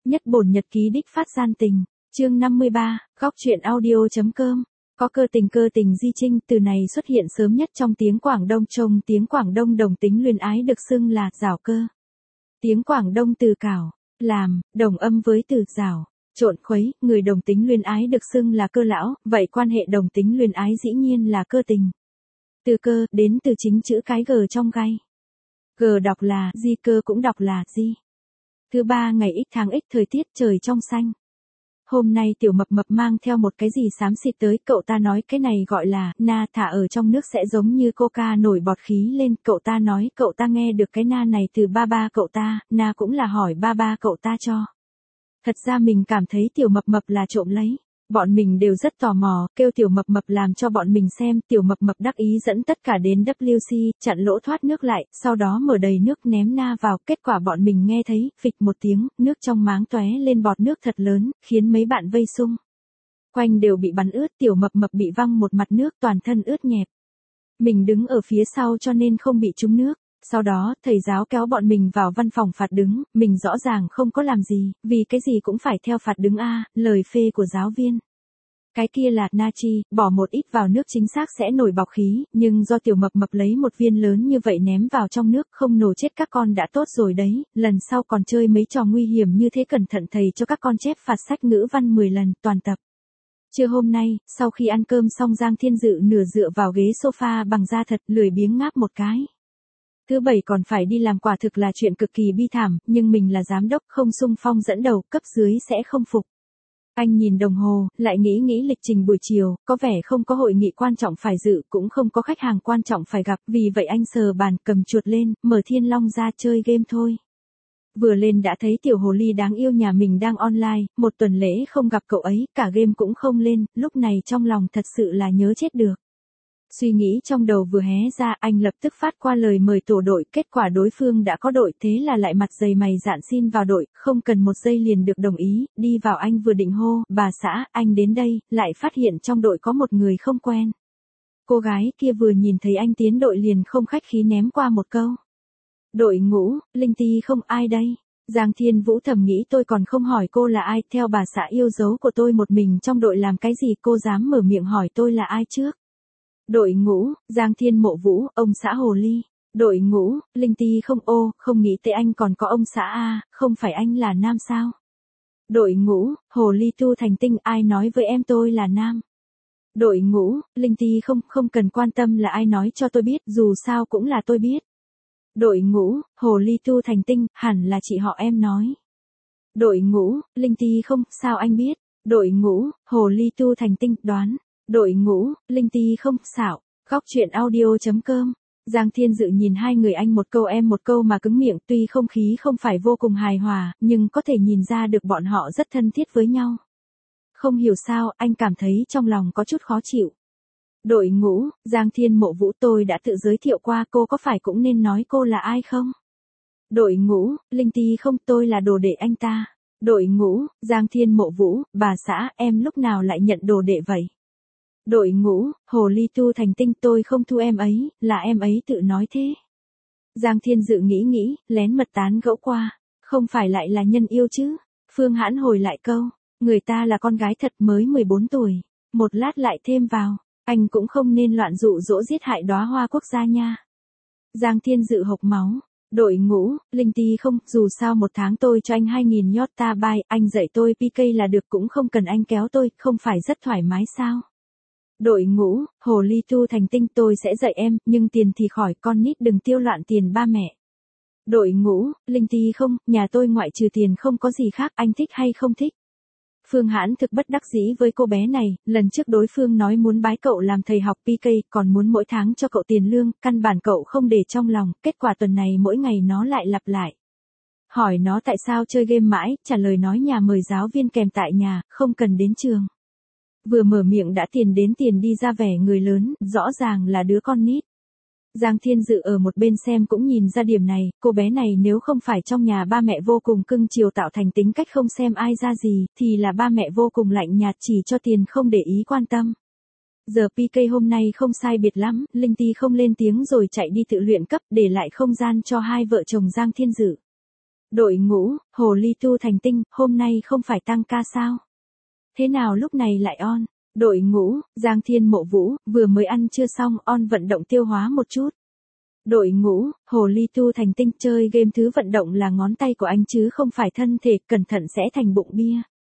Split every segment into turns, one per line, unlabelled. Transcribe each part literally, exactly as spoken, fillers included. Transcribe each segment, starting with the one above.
Nhất bổn nhật ký đích phát gian tình, chương năm mươi ba, góc truyện audio.com. Có cơ tình cơ tình di trinh, từ này xuất hiện sớm nhất trong tiếng Quảng Đông. Trong tiếng Quảng Đông đồng tính luyến ái được xưng là giảo cơ. Tiếng Quảng Đông từ cảo, làm, đồng âm với từ giảo, trộn khuấy, người đồng tính luyến ái được xưng là cơ lão, vậy quan hệ đồng tính luyến ái dĩ nhiên là cơ tình. Từ cơ, đến từ chính chữ cái g trong gai. G đọc là di, cơ cũng đọc là di. Thứ ba ngày x tháng x, thời tiết trời trong xanh. Hôm nay tiểu mập mập mang theo một cái gì xám xịt tới, cậu ta nói cái này gọi là na, thả ở trong nước sẽ giống như coca nổi bọt khí lên. Cậu ta nói cậu ta nghe được cái na này từ ba ba cậu ta, na cũng là hỏi ba ba cậu ta cho. Thật ra mình cảm thấy tiểu mập mập là trộm lấy. Bọn mình đều rất tò mò, kêu tiểu mập mập làm cho bọn mình xem. Tiểu mập mập đắc ý dẫn tất cả đến vê kép xê, chặn lỗ thoát nước lại, sau đó mở đầy nước ném na vào. Kết quả bọn mình nghe thấy, phịch một tiếng, nước trong máng tóe lên bọt nước thật lớn, khiến mấy bạn vây xung quanh đều bị bắn ướt. Tiểu mập mập bị văng một mặt nước, toàn thân ướt nhẹp. Mình đứng ở phía sau cho nên không bị trúng nước. Sau đó, thầy giáo kéo bọn mình vào văn phòng phạt đứng, mình rõ ràng không có làm gì, vì cái gì cũng phải theo phạt đứng a, lời phê của giáo viên. Cái kia là natri, bỏ một ít vào nước chính xác sẽ nổi bọt khí, nhưng do tiểu mập mập lấy một viên lớn như vậy ném vào trong nước, không nổ chết các con đã tốt rồi đấy, lần sau còn chơi mấy trò nguy hiểm như thế cẩn thận thầy cho các con chép phạt sách ngữ văn mười lần, toàn tập. Trưa hôm nay, sau khi ăn cơm xong Giang Thiên Dự nửa dựa vào ghế sofa bằng da thật, lười biếng ngáp một cái. Thứ bảy còn phải đi làm, quả thực là chuyện cực kỳ bi thảm, nhưng mình là giám đốc không xung phong dẫn đầu, cấp dưới sẽ không phục. Anh nhìn đồng hồ, lại nghĩ nghĩ lịch trình buổi chiều, có vẻ không có hội nghị quan trọng phải dự, cũng không có khách hàng quan trọng phải gặp, vì vậy anh sờ bàn, cầm chuột lên, mở Thiên Long ra chơi game thôi. Vừa lên đã thấy tiểu hồ ly đáng yêu nhà mình đang online, một tuần lễ không gặp cậu ấy, cả game cũng không lên, lúc này trong lòng thật sự là nhớ chết được. Suy nghĩ trong đầu vừa hé ra, anh lập tức phát qua lời mời tổ đội, kết quả đối phương đã có đội, thế là lại mặt dày mày dạn xin vào đội, không cần một giây liền được đồng ý. Đi vào anh vừa định hô, bà xã, anh đến đây, lại phát hiện trong đội có một người không quen. Cô gái kia vừa nhìn thấy anh tiến đội liền không khách khí ném qua một câu. Đội ngũ, Linh Ti không, ai đây? Giang Thiên Vũ thầm nghĩ, tôi còn không hỏi cô là ai, theo bà xã yêu dấu của tôi một mình trong đội làm cái gì, cô dám mở miệng hỏi tôi là ai trước? Đội ngũ, Giang Thiên Mộ Vũ, ông xã Hồ Ly. Đội ngũ, Linh Ti không, ô, không nghĩ tới anh còn có ông xã a, không phải anh là nam sao? Đội ngũ, Hồ Ly Tu thành tinh, ai nói với em tôi là nam? Đội ngũ, Linh Ti không, không cần quan tâm là ai nói cho tôi biết, dù sao cũng là tôi biết. Đội ngũ, Hồ Ly Tu thành tinh, hẳn là chị họ em nói. Đội ngũ, Linh Ti không, sao anh biết? Đội ngũ, Hồ Ly Tu thành tinh, đoán. Đội ngũ, Linh Ti không, xạo, góc truyện audio.com. Giang Thiên Dự nhìn hai người anh một câu em một câu mà cứng miệng, tuy không khí không phải vô cùng hài hòa, nhưng có thể nhìn ra được bọn họ rất thân thiết với nhau. Không hiểu sao, anh cảm thấy trong lòng có chút khó chịu. Đội ngũ, Giang Thiên Mộ Vũ, tôi đã tự giới thiệu qua, cô có phải cũng nên nói cô là ai không? Đội ngũ, Linh Ti không, tôi là đồ đệ anh ta. Đội ngũ, Giang Thiên Mộ Vũ, bà xã, em lúc nào lại nhận đồ đệ vậy? Đội ngũ, Hồ Ly Tu thành tinh, tôi không thu em ấy, là em ấy tự nói thế. Giang Thiên Dự nghĩ nghĩ, lén mật tán gẫu qua, không phải lại là nhân yêu chứ? Phương Hãn hồi lại câu, người ta là con gái thật mới mười bốn tuổi, một lát lại thêm vào, anh cũng không nên loạn dụ dỗ giết hại đóa hoa quốc gia nha. Giang Thiên Dự hộc máu. Đội ngũ, Linh Ti không, dù sao một tháng tôi cho anh hai nghìn Yota Bay, anh dạy tôi pê ca là được, cũng không cần anh kéo tôi, không phải rất thoải mái sao? Đội ngũ, Hồ Ly Tu thành tinh, tôi sẽ dạy em, nhưng tiền thì khỏi, con nít đừng tiêu loạn tiền ba mẹ. Đội ngũ, Linh Ti không, nhà tôi ngoại trừ tiền không có gì khác, anh thích hay không thích? Phương Hãn thực bất đắc dĩ với cô bé này, lần trước đối phương nói muốn bái cậu làm thầy học pê ca, còn muốn mỗi tháng cho cậu tiền lương, căn bản cậu không để trong lòng, kết quả tuần này mỗi ngày nó lại lặp lại. Hỏi nó tại sao chơi game mãi, trả lời nói nhà mời giáo viên kèm tại nhà, không cần đến trường. Vừa mở miệng đã tiền đến tiền đi ra vẻ người lớn, rõ ràng là đứa con nít. Giang Thiên Dự ở một bên xem cũng nhìn ra điểm này, cô bé này nếu không phải trong nhà ba mẹ vô cùng cưng chiều tạo thành tính cách không xem ai ra gì, thì là ba mẹ vô cùng lạnh nhạt chỉ cho tiền không để ý quan tâm. Giờ pê ca hôm nay không sai biệt lắm, Linh Ti không lên tiếng rồi chạy đi tự luyện cấp, để lại không gian cho hai vợ chồng Giang Thiên Dự. Đội ngũ, hồ ly tu thành tinh, hôm nay không phải tăng ca sao? Thế nào lúc này lại on? Đội ngũ, Giang Thiên Mộ Vũ, vừa mới ăn chưa xong, on vận động tiêu hóa một chút. Đội ngũ, hồ ly tu thành tinh, chơi game thứ vận động là ngón tay của anh chứ không phải thân thể, cẩn thận sẽ thành bụng bia.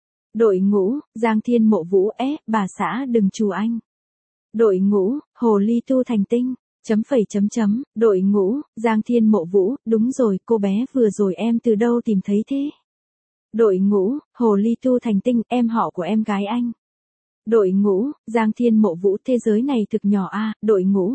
Đội ngũ, Giang Thiên Mộ Vũ, é, bà xã đừng chù anh. Đội ngũ, hồ ly tu thành tinh, chấm phẩy chấm chấm, đội ngũ, Giang Thiên Mộ Vũ, đúng rồi, cô bé vừa rồi em từ đâu tìm thấy thế? Đội ngũ, hồ ly tu thành tinh, em họ của em gái anh. Đội ngũ, Giang Thiên Mộ Vũ, thế giới này thực nhỏ a. Đội ngũ,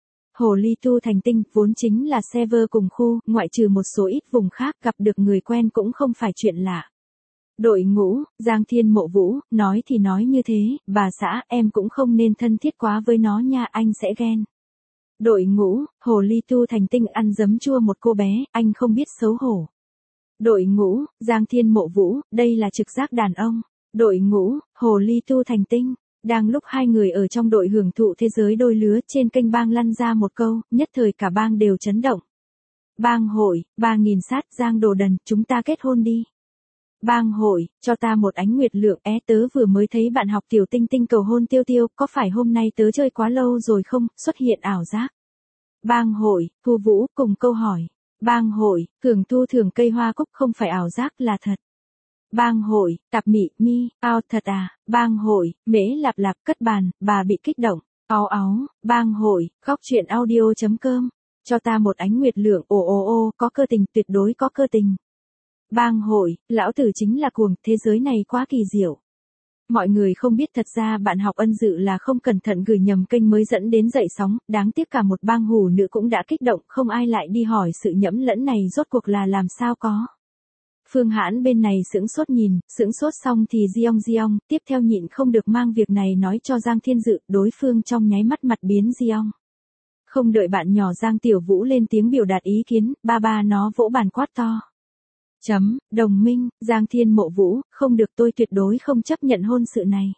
hồ ly tu thành tinh, vốn chính là server cùng khu, ngoại trừ một số ít vùng khác, gặp được người quen cũng không phải chuyện lạ. Đội ngũ, Giang Thiên Mộ Vũ, nói thì nói như thế, bà xã, em cũng không nên thân thiết quá với nó nha, anh sẽ ghen. Đội ngũ, hồ ly tu thành tinh, ăn giấm chua một cô bé, anh không biết xấu hổ. Đội ngũ, Giang Thiên Mộ Vũ, đây là trực giác đàn ông. Đội ngũ, hồ ly tu thành tinh, đang lúc hai người ở trong đội hưởng thụ thế giới đôi lứa, trên kênh bang lăn ra một câu, nhất thời cả bang đều chấn động. Bang hội, ba nghìn sát, Giang Đồ Đần, chúng ta kết hôn đi. Bang hội, cho ta một ánh nguyệt lượng, é tớ vừa mới thấy bạn học tiểu tinh tinh cầu hôn Tiêu Tiêu, có phải hôm nay tớ chơi quá lâu rồi không, xuất hiện ảo giác. Bang hội, Thu Vũ, cùng câu hỏi. Bang hội, Cường Tu thường cây hoa cúc, không phải ảo giác là thật. Bang hội, Tạp Mị, Mi, ao thật à, bang hội, Mễ Lạp Lạp, cất bàn, bà bị kích động, áo áo, bang hội, góc chuyện audio chấm com, cho ta một ánh nguyệt lượng, ồ ồ ồ, có cơ tình, tuyệt đối có cơ tình. Bang hội, lão tử chính là cuồng, thế giới này quá kỳ diệu. Mọi người không biết thật ra bạn học Ân Dự là không cẩn thận gửi nhầm kênh mới dẫn đến dậy sóng, đáng tiếc cả một bang hù nữ cũng đã kích động, không ai lại đi hỏi sự nhẫm lẫn này rốt cuộc là làm sao có. Phương Hãn bên này sững sốt nhìn, sững sốt xong thì Giong Giong, tiếp theo nhịn không được mang việc này nói cho Giang Thiên Dự, đối phương trong nháy mắt mặt biến Giong. Không đợi bạn nhỏ Giang Tiểu Vũ lên tiếng biểu đạt ý kiến, ba ba nó vỗ bàn quát to. Chấm, đồng minh, Giang Thiên Mộ Vũ, không được, tôi tuyệt đối không chấp nhận hôn sự này.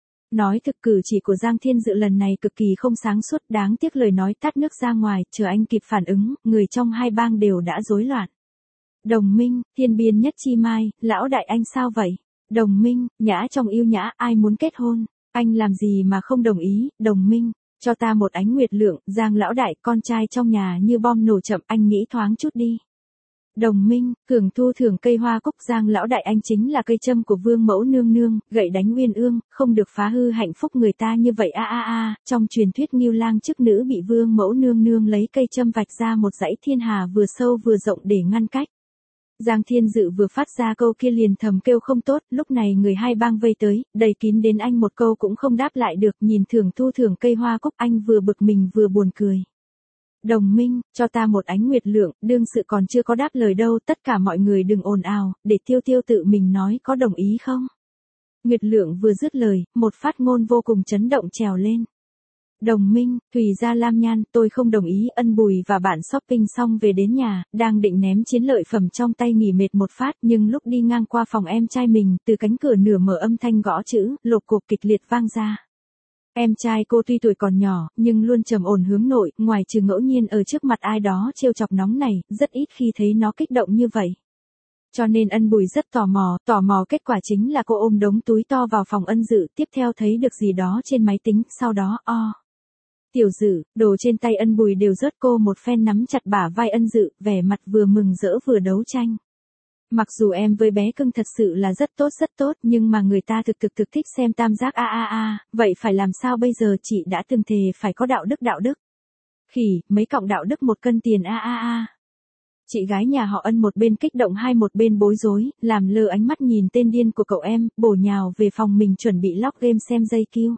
Nói thực, cử chỉ của Giang Thiên Dự lần này cực kỳ không sáng suốt, đáng tiếc lời nói tát nước ra ngoài, chờ anh kịp phản ứng, người trong hai bang đều đã rối loạn. Đồng minh, Thiên Biên Nhất Chi Mai, lão đại anh sao vậy? Đồng minh, Nhã trong yêu nhã, ai muốn kết hôn? Anh làm gì mà không đồng ý? Đồng minh, cho ta một ánh nguyệt lượng, Giang lão đại, con trai trong nhà như bom nổ chậm, anh nghĩ thoáng chút đi. Đồng minh, Cường Tu thường cây hoa cúc, Giang lão đại, anh chính là cây châm của Vương Mẫu nương nương, gậy đánh uyên ương, không được phá hư hạnh phúc người ta như vậy a a a, trong truyền thuyết Ngưu Lang chức nữ bị Vương Mẫu nương nương lấy cây châm vạch ra một dãy thiên hà vừa sâu vừa rộng để ngăn cách. Giang Thiên Dự vừa phát ra câu kia liền thầm kêu không tốt, lúc này người hai bang vây tới, đầy kín đến anh một câu cũng không đáp lại được, nhìn Thường Tu thường cây hoa cúc, anh vừa bực mình vừa buồn cười. Đồng minh, cho ta một ánh nguyệt lượng, đương sự còn chưa có đáp lời đâu, tất cả mọi người đừng ồn ào, để Tiêu Tiêu tự mình nói có đồng ý không. Nguyệt lượng vừa dứt lời, một phát ngôn vô cùng chấn động trèo lên. Đồng minh, Thùy Gia Lam Nhan, tôi không đồng ý. Ân Bùi và bạn shopping xong về đến nhà, đang định ném chiến lợi phẩm trong tay nghỉ mệt một phát, nhưng lúc đi ngang qua phòng em trai mình, từ cánh cửa nửa mở âm thanh gõ chữ, lộp cộp kịch liệt vang ra. Em trai cô tuy tuổi còn nhỏ, nhưng luôn trầm ổn hướng nội, ngoài trừ ngẫu nhiên ở trước mặt ai đó trêu chọc nóng này, rất ít khi thấy nó kích động như vậy. Cho nên Ân Bùi rất tò mò, tò mò kết quả chính là cô ôm đống túi to vào phòng Ân Dự, tiếp theo thấy được gì đó trên máy tính, sau đó o. Tiểu Dự, đồ trên tay Ân Bùi đều rớt, cô một phen nắm chặt bả vai Ân Dự, vẻ mặt vừa mừng rỡ vừa đấu tranh. Mặc dù em với bé cưng thật sự là rất tốt rất tốt, nhưng mà người ta thực thực thực thích xem tam giác a a a, vậy phải làm sao bây giờ, chị đã từng thề phải có đạo đức đạo đức. Khỉ, mấy cọng đạo đức một cân tiền a a a. Chị gái nhà họ Ân một bên kích động hai một bên bối rối, làm lơ ánh mắt nhìn tên điên của cậu em, bổ nhào về phòng mình chuẩn bị log game xem dây kiu.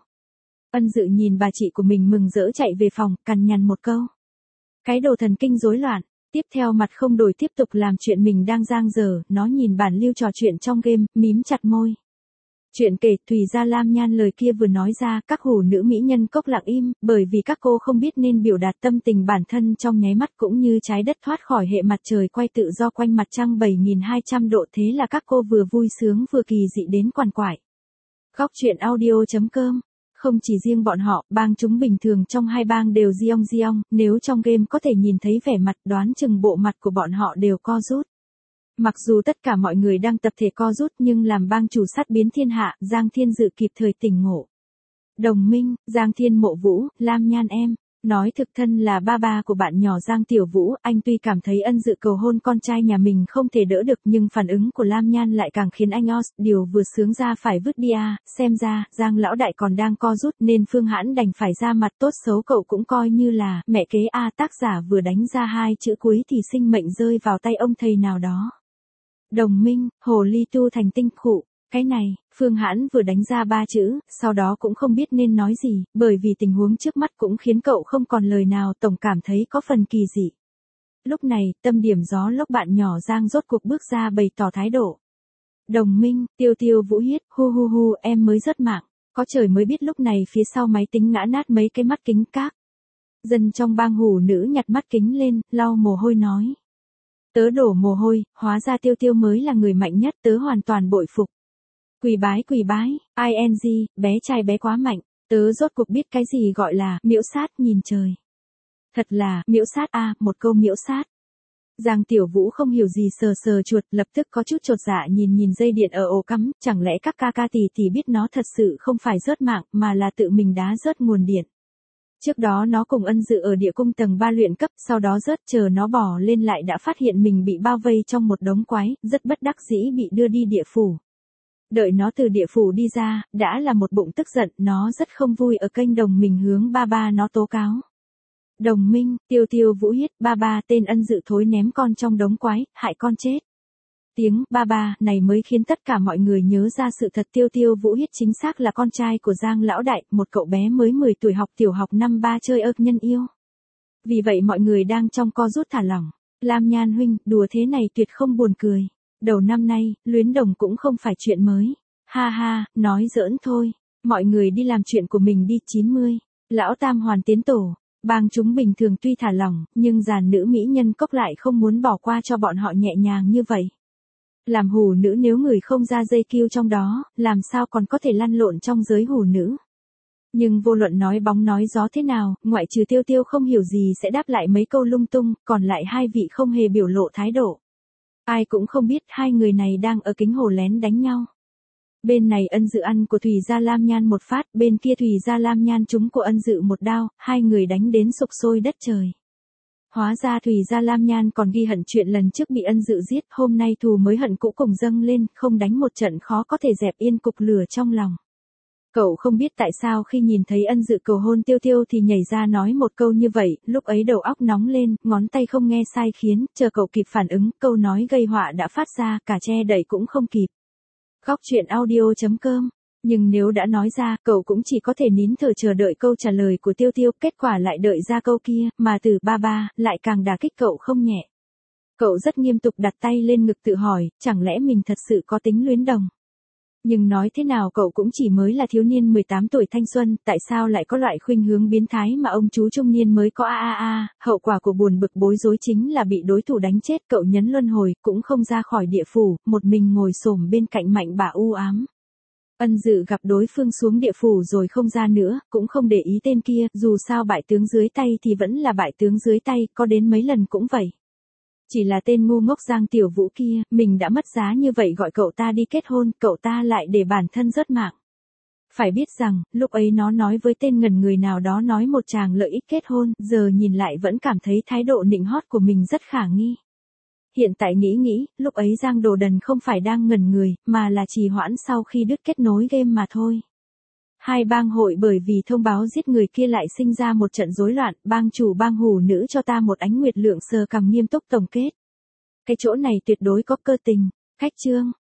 Ân Dự nhìn bà chị của mình mừng rỡ chạy về phòng, cằn nhằn một câu. Cái đồ thần kinh rối loạn. Tiếp theo mặt không đổi tiếp tục làm chuyện mình đang giang dở, nó nhìn bản lưu trò chuyện trong game, mím chặt môi. Chuyện kể, Thùy Gia Lam Nhan lời kia vừa nói ra, các hủ nữ mỹ nhân cốc lặng im, bởi vì các cô không biết nên biểu đạt tâm tình bản thân trong nháy mắt, cũng như trái đất thoát khỏi hệ mặt trời quay tự do quanh mặt trăng bảy nghìn hai trăm độ, thế là các cô vừa vui sướng vừa kỳ dị đến quằn quại. Góc chuyện audio chấm com. Không chỉ riêng bọn họ, bang chúng bình thường trong hai bang đều giong giong, nếu trong game có thể nhìn thấy vẻ mặt, đoán chừng bộ mặt của bọn họ đều co rút. Mặc dù tất cả mọi người đang tập thể co rút nhưng làm bang chủ sát biến thiên hạ, Giang Thiên Dự kịp thời tỉnh ngộ. Đồng minh, Giang Thiên Mộ Vũ, Lam Nhan em. Nói thực thân là ba ba của bạn nhỏ Giang Tiểu Vũ, anh tuy cảm thấy Ân Dự cầu hôn con trai nhà mình không thể đỡ được nhưng phản ứng của Lam Nhan lại càng khiến anh os, điều vừa sướng ra phải vứt đi à, xem ra, Giang lão đại còn đang co rút nên Phương Hãn đành phải ra mặt tốt xấu cậu cũng coi như là, mẹ kế a à, tác giả vừa đánh ra hai chữ cuối thì sinh mệnh rơi vào tay ông thầy nào đó. Đồng minh, hồ ly tu thành tinh khụ. Cái này, Phương Hãn vừa đánh ra ba chữ, sau đó cũng không biết nên nói gì, bởi vì tình huống trước mắt cũng khiến cậu không còn lời nào, tổng cảm thấy có phần kỳ dị. Lúc này, tâm điểm gió lốc bạn nhỏ Giang rốt cuộc bước ra bày tỏ thái độ. Đồng minh, Tiêu Tiêu Vũ Hiết, hu hu hu, em mới rớt mạng, có trời mới biết lúc này phía sau máy tính ngã nát mấy cái mắt kính các. Dân trong bang hủ nữ nhặt mắt kính lên, lau mồ hôi nói. Tớ đổ mồ hôi, hóa ra Tiêu Tiêu mới là người mạnh nhất, tớ hoàn toàn bội phục. Quỳ bái quỳ bái, ing, bé trai bé quá mạnh, tớ rốt cuộc biết cái gì gọi là miễu sát nhìn trời. Thật là, miễu sát a, à, một câu miễu sát. Giang Tiểu Vũ không hiểu gì sờ sờ chuột, lập tức có chút chột dạ nhìn nhìn dây điện ở ổ cắm, chẳng lẽ các ca ca tỷ tỷ biết nó thật sự không phải rớt mạng mà là tự mình đá rớt nguồn điện. Trước đó nó cùng Ân Dự ở địa cung tầng ba luyện cấp, sau đó rớt chờ nó bò lên lại đã phát hiện mình bị bao vây trong một đống quái, rất bất đắc dĩ bị đưa đi địa phủ. Đợi nó từ địa phủ đi ra, đã là một bụng tức giận, nó rất không vui ở kênh đồng mình hướng ba ba nó tố cáo. Đồng minh, Tiêu Tiêu Vũ Hiết, ba ba tên Ân Dự thối ném con trong đống quái, hại con chết. Tiếng ba ba này mới khiến tất cả mọi người nhớ ra sự thật, Tiêu Tiêu Vũ Hiết chính xác là con trai của Giang lão đại, một cậu bé mới mười tuổi học tiểu học năm ba chơi ơ nhân yêu. Vì vậy mọi người đang trong co rút thả lỏng. Lam Nhan huynh, đùa thế này tuyệt không buồn cười. Đầu năm nay, luyến đồng cũng không phải chuyện mới. Ha ha, nói giỡn thôi. Mọi người đi làm chuyện của mình đi. Chín mươi. Lão Tam hoàn tiến tổ. Bang chúng bình thường tuy thả lỏng, nhưng dàn nữ mỹ nhân cốc lại không muốn bỏ qua cho bọn họ nhẹ nhàng như vậy. Làm hủ nữ nếu người không ra dây kiêu trong đó, làm sao còn có thể lăn lộn trong giới hủ nữ. Nhưng vô luận nói bóng nói gió thế nào, ngoại trừ Tiêu Tiêu không hiểu gì sẽ đáp lại mấy câu lung tung, còn lại hai vị không hề biểu lộ thái độ. Ai cũng không biết hai người này đang ở kính hồ lén đánh nhau. Bên này Ân Dự ăn của Thùy Gia Lam Nhan một phát, bên kia Thùy Gia Lam Nhan trúng của Ân Dự một đao, hai người đánh đến sục sôi đất trời. Hóa ra Thùy Gia Lam Nhan còn ghi hận chuyện lần trước bị Ân Dự giết, hôm nay thù mới hận cũ cùng dâng lên, không đánh một trận khó có thể dẹp yên cục lửa trong lòng. Cậu không biết tại sao khi nhìn thấy Ân Dự cầu hôn Tiêu Tiêu thì nhảy ra nói một câu như vậy, lúc ấy đầu óc nóng lên, ngón tay không nghe sai khiến, chờ cậu kịp phản ứng, câu nói gây họa đã phát ra, cả che đậy cũng không kịp. Góc truyện audio chấm com. Nhưng nếu đã nói ra, cậu cũng chỉ có thể nín thở chờ đợi câu trả lời của Tiêu Tiêu, kết quả lại đợi ra câu kia, mà từ ba ba, lại càng đả kích cậu không nhẹ. Cậu rất nghiêm túc đặt tay lên ngực tự hỏi, chẳng lẽ mình thật sự có tính luyến đồng. Nhưng nói thế nào cậu cũng chỉ mới là thiếu niên mười tám tuổi thanh xuân, tại sao lại có loại khuynh hướng biến thái mà ông chú trung niên mới có a a a, hậu quả của buồn bực bối rối chính là bị đối thủ đánh chết, cậu nhấn luân hồi, cũng không ra khỏi địa phủ, một mình ngồi xổm bên cạnh mạnh bà u ám. Ân Dự gặp đối phương xuống địa phủ rồi không ra nữa, cũng không để ý tên kia, dù sao bại tướng dưới tay thì vẫn là bại tướng dưới tay, có đến mấy lần cũng vậy. Chỉ là tên ngu ngốc Giang Tiểu Vũ kia, mình đã mất giá như vậy gọi cậu ta đi kết hôn, cậu ta lại để bản thân rớt mạng. Phải biết rằng, lúc ấy nó nói với tên ngần người nào đó nói một chàng lợi ích kết hôn, giờ nhìn lại vẫn cảm thấy thái độ nịnh hót của mình rất khả nghi. Hiện tại nghĩ nghĩ, lúc ấy Giang Đồ Đần không phải đang ngẩn người, mà là trì hoãn sau khi đứt kết nối game mà thôi. Hai bang hội bởi vì thông báo giết người kia lại sinh ra một trận rối loạn, bang chủ bang hủ nữ cho ta một ánh nguyệt lượng sờ cằm nghiêm túc tổng kết. Cái chỗ này tuyệt đối có cơ tình. Khách chương.